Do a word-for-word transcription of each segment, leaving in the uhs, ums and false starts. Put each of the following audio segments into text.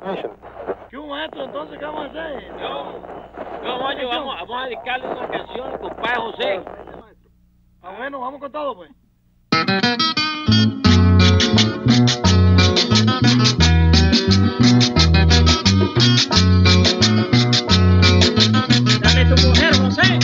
transmission. ¿Qué un maestro entonces? ¿Qué vamos a hacer? Yo, yo, Moño, vamos, vamos a dedicarle una canción al compadre José. Ah, bueno, vamos con todo, pues. Dame tu mujer, José.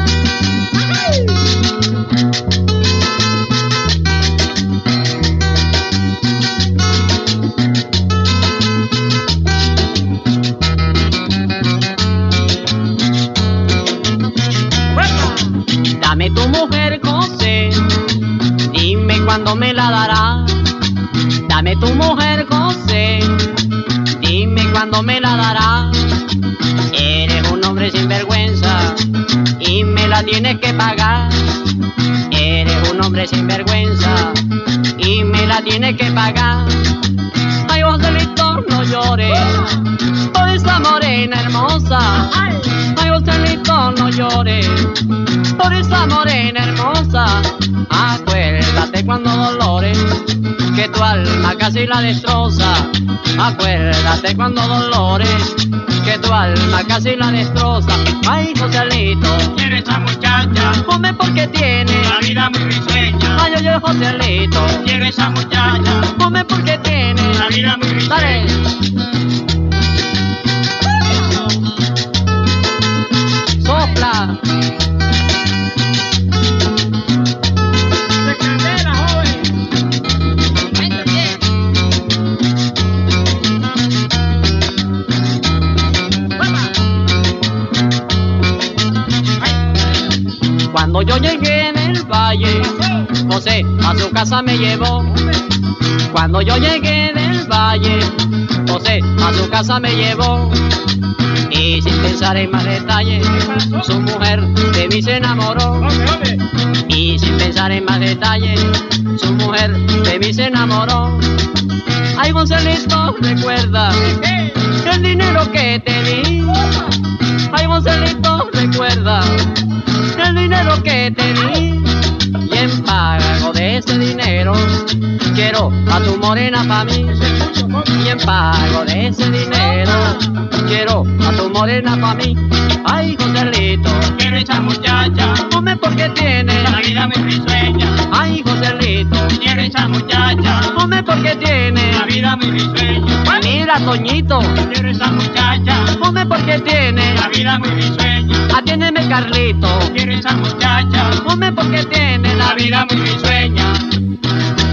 Dame tu mujer, José, dime cuándo me la darás. Dame tu mujer, José, dime cuándo me la darás. Eres un hombre sin vergüenza y me la tienes que pagar. Eres un hombre sin vergüenza y me la tienes que pagar. Ay, Joselito, no llores por esa morena hermosa. Ay, Joselito, no llores por esa morena hermosa. Acuérdate cuando Dolores, que tu alma casi la destroza. Acuérdate cuando Dolores, que tu alma casi la destroza. Ay, Joselito, Quiere esa muchacha, come porque tiene la vida muy risueña. ay, oye, Joselito, Quiere esa muchacha, come porque tiene la vida muy risueña. dale. Sopla. De candela, joven. Cuando yo llegué del valle, José a su casa me llevó. Cuando yo llegué del valle, José a su casa me llevó. Y sin pensar en más detalles, su mujer de mí se enamoró. Hombre, hombre. Y sin pensar en más detalles, su mujer de mí se enamoró. Ay, Joselito, recuerda ¿Qué? el dinero que te di. Ay, Joselito, recuerda el dinero que te di. Y en pago de ese dinero quiero a tu morena pa' mí. Y en pago de ese dinero quiero a tu morena pa' mí. Ay, Joselito, Quiere esa muchacha, come porque tiene. la vida muy risueña. Ay, Joselito, Quiere esa muchacha, come porque tiene. la vida muy risueña. Mira, Toñito, Quiere esa muchacha, come porque tiene. la vida muy risueña. Atiéndeme, Carlito, Quiere esa muchacha, come porque tiene la la vida muy risueña.